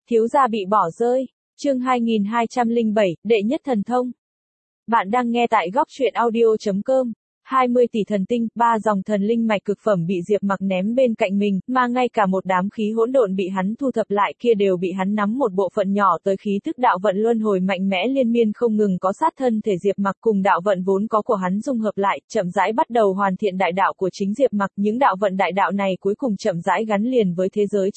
Thiếu gia bị bỏ rơi. Chương 2207, đệ nhất thần thông. Bạn đang nghe tại góc truyện audio.com. 20 tỷ thần tinh, 3 dòng thần linh mạch cực phẩm bị Diệp Mặc ném bên cạnh mình, mà ngay cả một đám khí hỗn độn bị hắn thu thập lại kia đều bị hắn nắm một bộ phận nhỏ tới khí tức đạo vận luân hồi mạnh mẽ liên miên không ngừng có sát thân thể Diệp Mặc cùng đạo vận vốn có của hắn dung hợp lại, chậm rãi bắt đầu hoàn thiện đại đạo của chính Diệp Mặc. Những đạo vận đại đạo này cuối cùng chậm rãi gắn liền với thế giới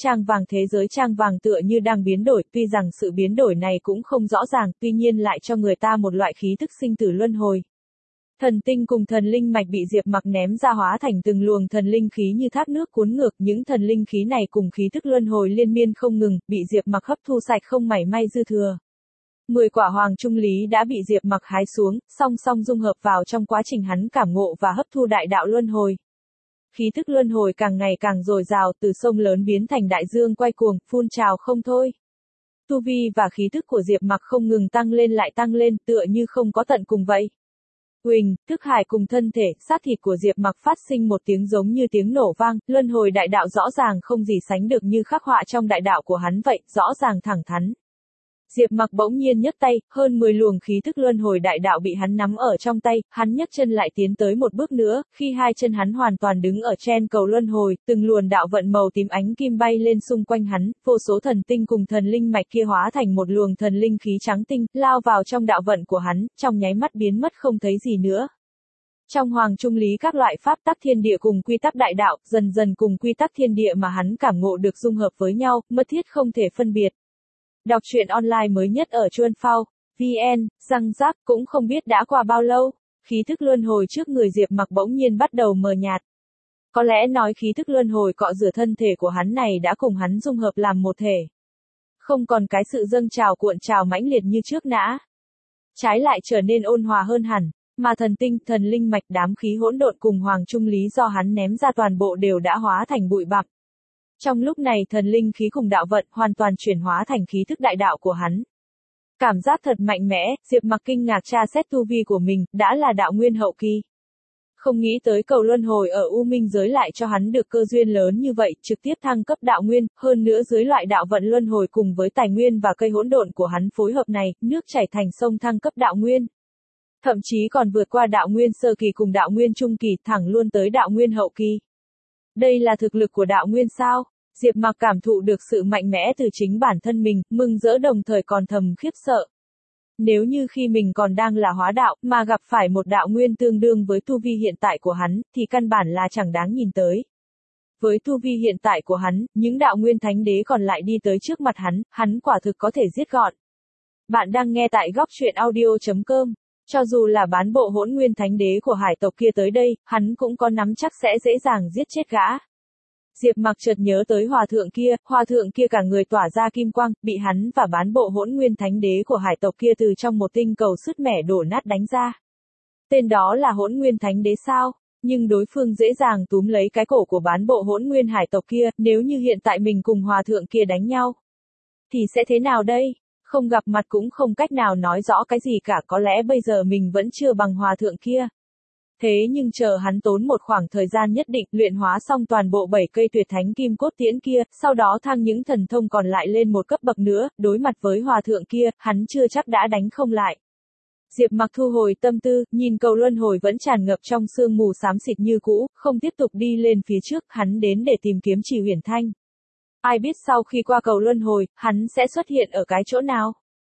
trang vàng tựa như đang biến đổi, tuy rằng sự biến đổi này cũng không rõ ràng, tuy nhiên lại cho người ta một loại khí tức sinh tử luân hồi. Thần tinh cùng thần linh mạch bị Diệp Mặc ném ra hóa thành từng luồng thần linh khí như thác nước cuốn ngược, những thần linh khí này cùng khí tức luân hồi liên miên không ngừng, bị Diệp Mặc hấp thu sạch không mảy may dư thừa. 10 quả hoàng trung lý đã bị Diệp Mặc hái xuống, song song dung hợp vào trong quá trình hắn cảm ngộ và hấp thu đại đạo luân hồi. Khí tức luân hồi càng ngày càng dồi dào, từ sông lớn biến thành đại dương quay cuồng, phun trào không thôi. Tu vi và khí tức của Diệp Mặc không ngừng tăng lên lại tăng lên, tựa như không có tận cùng vậy. Huỳnh, thức hải cùng thân thể, xác thịt của Diệp Mặc phát sinh một tiếng giống như tiếng nổ vang, luân hồi đại đạo rõ ràng không gì sánh được như khắc họa trong đại đạo của hắn vậy, rõ ràng thẳng thắn. Diệp Mặc bỗng nhiên nhấc tay, hơn 10 luồng khí thức luân hồi đại đạo bị hắn nắm ở trong tay, hắn nhấc chân lại tiến tới một bước nữa, khi hai chân hắn hoàn toàn đứng ở trên cầu luân hồi, từng luồng đạo vận màu tím ánh kim bay lên xung quanh hắn, vô số thần tinh cùng thần linh mạch kia hóa thành một luồng thần linh khí trắng tinh, lao vào trong đạo vận của hắn, trong nháy mắt biến mất không thấy gì nữa. Trong hoàng trung lý các loại pháp tắc thiên địa cùng quy tắc đại đạo, dần dần cùng quy tắc thiên địa mà hắn cảm ngộ được dung hợp với nhau, mật thiết không thể phân biệt. Đọc truyện online mới nhất ở Chuan Phao, VN, răng rác, cũng không biết đã qua bao lâu, khí thức luân hồi trước người Diệp Mặc bỗng nhiên bắt đầu mờ nhạt. Có lẽ nói khí thức luân hồi cọ rửa thân thể của hắn này đã cùng hắn dung hợp làm một thể. Không còn cái sự dâng trào cuộn trào mãnh liệt như trước nã. Trái lại trở nên ôn hòa hơn hẳn, mà thần tinh, thần linh mạch đám khí hỗn độn cùng hoàng trung lý do hắn ném ra toàn bộ đều đã hóa thành bụi bặm. Trong lúc này thần linh khí cùng đạo vận hoàn toàn chuyển hóa thành khí thức đại đạo của hắn. Cảm giác thật mạnh mẽ, Diệp Mặc kinh ngạc tra xét tu vi của mình, đã là đạo nguyên hậu kỳ. Không nghĩ tới cầu luân hồi ở U Minh giới lại cho hắn được cơ duyên lớn như vậy, trực tiếp thăng cấp đạo nguyên, hơn nữa dưới loại đạo vận luân hồi cùng với tài nguyên và cây hỗn độn của hắn phối hợp này, nước chảy thành sông thăng cấp đạo nguyên. Thậm chí còn vượt qua đạo nguyên sơ kỳ cùng đạo nguyên trung kỳ, thẳng luôn tới đạo nguyên hậu kỳ. Đây là thực lực của đạo nguyên sao? Diệp Mặc cảm thụ được sự mạnh mẽ từ chính bản thân mình, mừng rỡ đồng thời còn thầm khiếp sợ. Nếu như khi mình còn đang là hóa đạo, mà gặp phải một đạo nguyên tương đương với tu vi hiện tại của hắn, thì căn bản là chẳng đáng nhìn tới. Với tu vi hiện tại của hắn, những đạo nguyên thánh đế còn lại đi tới trước mặt hắn quả thực có thể giết gọn. Bạn đang nghe tại góc truyện audio.com. Cho dù là bán bộ hỗn nguyên thánh đế của hải tộc kia tới đây, hắn cũng có nắm chắc sẽ dễ dàng giết chết gã. Diệp Mặc chợt nhớ tới hòa thượng kia cả người tỏa ra kim quang, bị hắn và bán bộ hỗn nguyên thánh đế của hải tộc kia từ trong một tinh cầu sứt mẻ đổ nát đánh ra. Tên đó là hỗn nguyên thánh đế sao? Nhưng đối phương dễ dàng túm lấy cái cổ của bán bộ hỗn nguyên hải tộc kia, nếu như hiện tại mình cùng hòa thượng kia đánh nhau, thì sẽ thế nào đây? Không gặp mặt cũng không cách nào nói rõ cái gì cả, có lẽ bây giờ mình vẫn chưa bằng hòa thượng kia. Thế nhưng chờ hắn tốn một khoảng thời gian nhất định luyện hóa xong toàn bộ 7 cây tuyệt thánh kim cốt tiễn kia, sau đó thăng những thần thông còn lại lên một cấp bậc nữa, đối mặt với hòa thượng kia, hắn chưa chắc đã đánh không lại. Diệp Mặc thu hồi tâm tư, nhìn cầu luân hồi vẫn tràn ngập trong sương mù xám xịt như cũ, không tiếp tục đi lên phía trước, hắn đến để tìm kiếm Trì Huyền Thanh. Ai biết sau khi qua cầu luân hồi, hắn sẽ xuất hiện ở cái chỗ nào?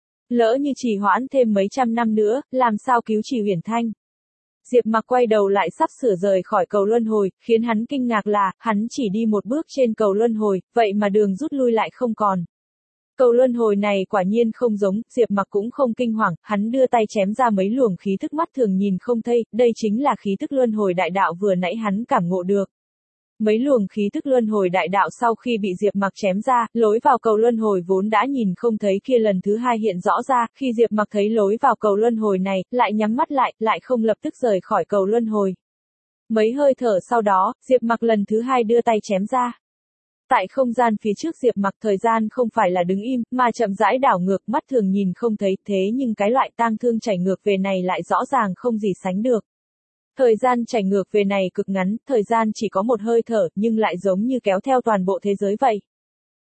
Lỡ như trì hoãn thêm mấy trăm năm nữa, làm sao cứu Trì Huyền Thanh? Diệp Mặc quay đầu lại sắp sửa rời khỏi cầu luân hồi, khiến hắn kinh ngạc là, hắn chỉ đi một bước trên cầu luân hồi, vậy mà đường rút lui lại không còn. Cầu luân hồi này quả nhiên không giống, Diệp Mặc cũng không kinh hoàng, hắn đưa tay chém ra mấy luồng khí thức mắt thường nhìn không thấy, đây chính là khí thức luân hồi đại đạo vừa nãy hắn cảm ngộ được. Mấy luồng khí tức luân hồi đại đạo sau khi bị Diệp Mặc chém ra, lối vào cầu luân hồi vốn đã nhìn không thấy kia lần thứ hai hiện rõ ra, khi Diệp Mặc thấy lối vào cầu luân hồi này, lại nhắm mắt lại không lập tức rời khỏi cầu luân hồi. Mấy hơi thở sau đó, Diệp Mặc lần thứ hai đưa tay chém ra. Tại không gian phía trước Diệp Mặc thời gian không phải là đứng im, mà chậm rãi đảo ngược, mắt thường nhìn không thấy, thế nhưng cái loại tang thương chảy ngược về này lại rõ ràng không gì sánh được. Thời gian chảy ngược về này cực ngắn, thời gian chỉ có một hơi thở, nhưng lại giống như kéo theo toàn bộ thế giới vậy.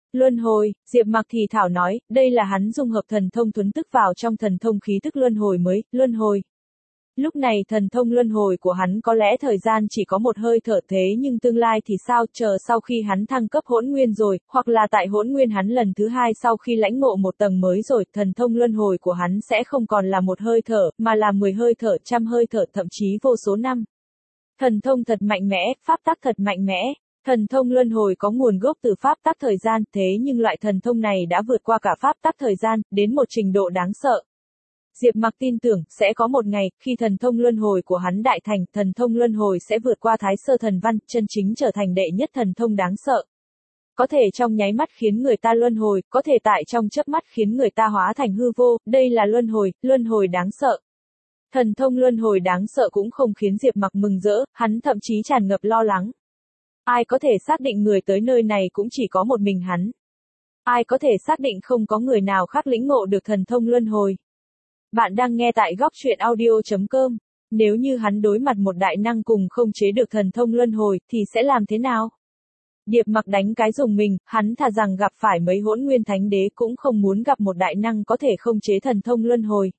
Luân hồi, Diệp Mặc thì thảo nói, đây là hắn dung hợp thần thông thuấn tức vào trong thần thông khí tức luân hồi mới, luân hồi. Lúc này thần thông luân hồi của hắn có lẽ thời gian chỉ có một hơi thở thế nhưng tương lai thì sao, chờ sau khi hắn thăng cấp hỗn nguyên rồi, hoặc là tại hỗn nguyên hắn lần thứ hai sau khi lãnh ngộ một tầng mới rồi, thần thông luân hồi của hắn sẽ không còn là một hơi thở, mà là 10 hơi thở, trăm hơi thở, thậm chí vô số năm. Thần thông thật mạnh mẽ, pháp tắc thật mạnh mẽ. Thần thông luân hồi có nguồn gốc từ pháp tắc thời gian, thế nhưng loại thần thông này đã vượt qua cả pháp tắc thời gian, đến một trình độ đáng sợ. Diệp Mặc tin tưởng, sẽ có một ngày, khi thần thông luân hồi của hắn đại thành, thần thông luân hồi sẽ vượt qua thái sơ thần văn, chân chính trở thành đệ nhất thần thông đáng sợ. Có thể trong nháy mắt khiến người ta luân hồi, có thể tại trong chớp mắt khiến người ta hóa thành hư vô, đây là luân hồi đáng sợ. Thần thông luân hồi đáng sợ cũng không khiến Diệp Mặc mừng rỡ, hắn thậm chí tràn ngập lo lắng. Ai có thể xác định người tới nơi này cũng chỉ có một mình hắn. Ai có thể xác định không có người nào khác lĩnh ngộ được thần thông luân hồi. Bạn đang nghe tại góc truyện audio.com. Nếu như hắn đối mặt một đại năng cùng không chế được thần thông luân hồi, thì sẽ làm thế nào? Diệp Mặc đánh cái dùng mình, hắn thà rằng gặp phải mấy hỗn nguyên thánh đế cũng không muốn gặp một đại năng có thể không chế thần thông luân hồi.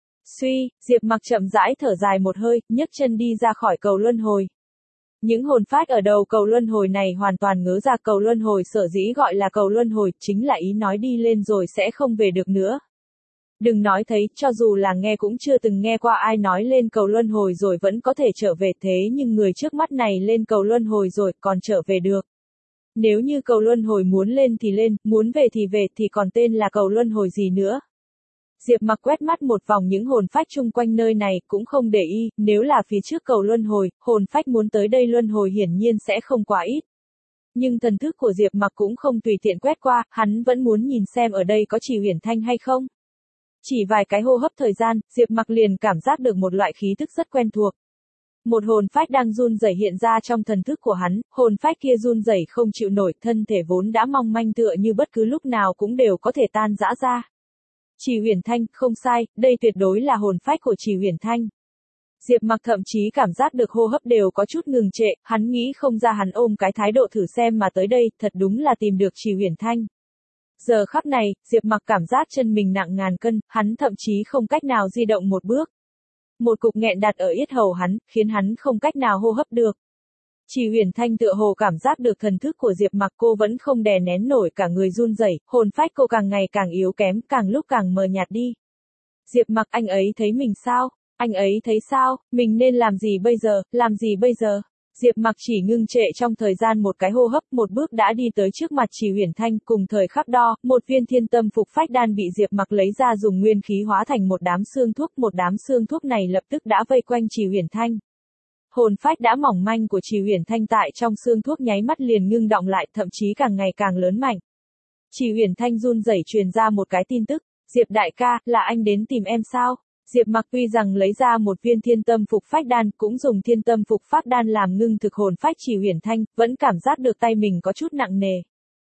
Suy, Diệp Mặc chậm rãi thở dài một hơi, nhấc chân đi ra khỏi cầu luân hồi. Những hồn phách ở đầu cầu luân hồi này hoàn toàn ngớ ra cầu luân hồi sở dĩ gọi là cầu luân hồi, chính là ý nói đi lên rồi sẽ không về được nữa. Đừng nói thấy, cho dù là nghe cũng chưa từng nghe qua ai nói lên cầu luân hồi rồi vẫn có thể trở về, thế nhưng người trước mắt này lên cầu luân hồi rồi, còn trở về được. Nếu như cầu luân hồi muốn lên thì lên, muốn về thì còn tên là cầu luân hồi gì nữa. Diệp Mặc quét mắt một vòng những hồn phách chung quanh nơi này, cũng không để ý, nếu là phía trước cầu luân hồi, hồn phách muốn tới đây luân hồi hiển nhiên sẽ không quá ít. Nhưng thần thức của Diệp Mặc cũng không tùy tiện quét qua, hắn vẫn muốn nhìn xem ở đây có Trì Huyền Thanh hay không. Chỉ vài cái hô hấp thời gian, Diệp Mặc liền cảm giác được một loại khí tức rất quen thuộc. Một hồn phách đang run rẩy hiện ra trong thần thức của hắn, hồn phách kia run rẩy không chịu nổi, thân thể vốn đã mong manh tựa như bất cứ lúc nào cũng đều có thể tan rã ra. Trì Huyền Thanh, không sai, đây tuyệt đối là hồn phách của Trì Huyền Thanh. Diệp Mặc thậm chí cảm giác được hô hấp đều có chút ngừng trệ, hắn nghĩ không ra hắn ôm cái thái độ thử xem mà tới đây, thật đúng là tìm được Trì Huyền Thanh. Giờ khắc này, Diệp Mặc cảm giác chân mình nặng ngàn cân, hắn thậm chí không cách nào di động một bước. Một cục nghẹn đặt ở yết hầu hắn, khiến hắn không cách nào hô hấp được. Trì Huyền Thanh tựa hồ cảm giác được thần thức của Diệp Mặc, cô vẫn không đè nén nổi, cả người run rẩy, hồn phách cô càng ngày càng yếu kém, càng lúc càng mờ nhạt đi. Diệp Mặc, anh ấy thấy mình sao? Anh ấy thấy sao? Mình nên làm gì bây giờ? Làm gì bây giờ? Diệp Mặc chỉ ngưng trệ trong thời gian một cái hô hấp, một bước đã đi tới trước mặt Trì Huyền Thanh, cùng thời khắc đó, một viên thiên tâm phục phách đan bị Diệp Mặc lấy ra dùng nguyên khí hóa thành một đám xương thuốc, một đám xương thuốc này lập tức đã vây quanh Trì Huyền Thanh. Hồn phách đã mỏng manh của Trì Huyền Thanh tại trong xương thuốc nháy mắt liền ngưng động lại, thậm chí càng ngày càng lớn mạnh. Trì Huyền Thanh run rẩy truyền ra một cái tin tức, Diệp đại ca, là anh đến tìm em sao? Diệp Mặc tuy rằng lấy ra một viên thiên tâm phục phách đan, cũng dùng thiên tâm phục phách đan làm ngưng thực hồn phách Trì Huyền Thanh, vẫn cảm giác được tay mình có chút nặng nề.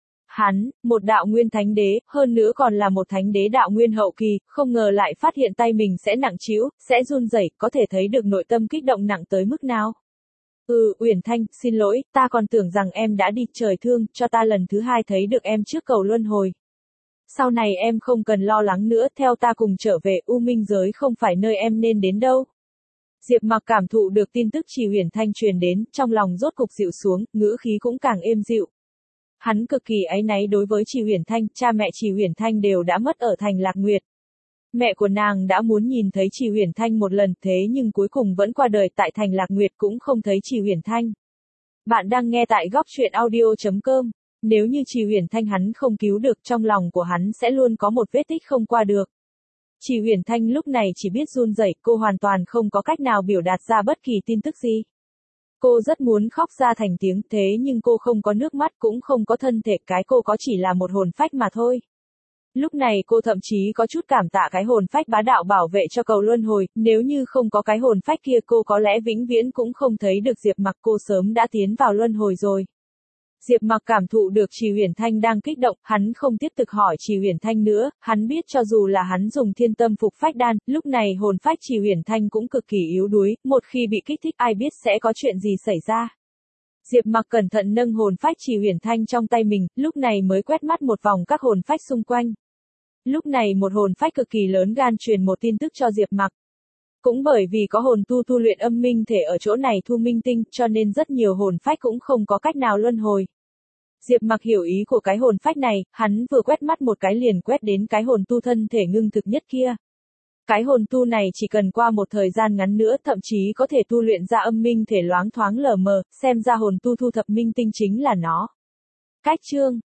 Hắn, một đạo nguyên thánh đế, hơn nữa còn là một thánh đế đạo nguyên hậu kỳ, không ngờ lại phát hiện tay mình sẽ nặng trĩu, sẽ run rẩy, có thể thấy được nội tâm kích động nặng tới mức nào. Uyển Thanh, xin lỗi, ta còn tưởng rằng em đã đi, trời thương, cho ta lần thứ hai thấy được em trước cầu luân hồi. Sau này em không cần lo lắng nữa, theo ta cùng trở về, U Minh giới không phải nơi em nên đến đâu. Diệp Mặc cảm thụ được tin tức Trì Huyền Thanh truyền đến, trong lòng rốt cục dịu xuống, ngữ khí cũng càng êm dịu. Hắn cực kỳ áy náy đối với Trì Huyền Thanh, cha mẹ Trì Huyền Thanh đều đã mất ở thành Lạc Nguyệt. Mẹ của nàng đã muốn nhìn thấy Trì Huyền Thanh một lần, thế nhưng cuối cùng vẫn qua đời tại thành Lạc Nguyệt, cũng không thấy Trì Huyền Thanh. Bạn đang nghe tại góc truyện audio.com. Nếu như Trì Huyền Thanh hắn không cứu được, trong lòng của hắn sẽ luôn có một vết tích không qua được. Trì Huyền Thanh lúc này chỉ biết run rẩy, cô hoàn toàn không có cách nào biểu đạt ra bất kỳ tin tức gì. Cô rất muốn khóc ra thành tiếng, thế nhưng cô không có nước mắt, cũng không có thân thể, cái cô có chỉ là một hồn phách mà thôi. Lúc này cô thậm chí có chút cảm tạ cái hồn phách bá đạo bảo vệ cho cầu luân hồi, nếu như không có cái hồn phách kia cô có lẽ vĩnh viễn cũng không thấy được Diệp Mặc, cô sớm đã tiến vào luân hồi rồi. Diệp Mặc cảm thụ được Trì Huyền Thanh đang kích động, hắn không tiếp tục hỏi Trì Huyền Thanh nữa, hắn biết cho dù là hắn dùng thiên tâm phục phách đan, lúc này hồn phách Trì Huyền Thanh cũng cực kỳ yếu đuối, một khi bị kích thích ai biết sẽ có chuyện gì xảy ra. Diệp Mặc cẩn thận nâng hồn phách Trì Huyền Thanh trong tay mình, lúc này mới quét mắt một vòng các hồn phách xung quanh. Lúc này một hồn phách cực kỳ lớn gan truyền một tin tức cho Diệp Mặc. Cũng bởi vì có hồn tu luyện âm minh thể ở chỗ này thu minh tinh, cho nên rất nhiều hồn phách cũng không có cách nào luân hồi. Diệp Mặc hiểu ý của cái hồn phách này, hắn vừa quét mắt một cái liền quét đến cái hồn tu thân thể ngưng thực nhất kia. Cái hồn tu này chỉ cần qua một thời gian ngắn nữa thậm chí có thể tu luyện ra âm minh thể loáng thoáng lờ mờ, xem ra hồn tu thu thập minh tinh chính là nó. Cách chương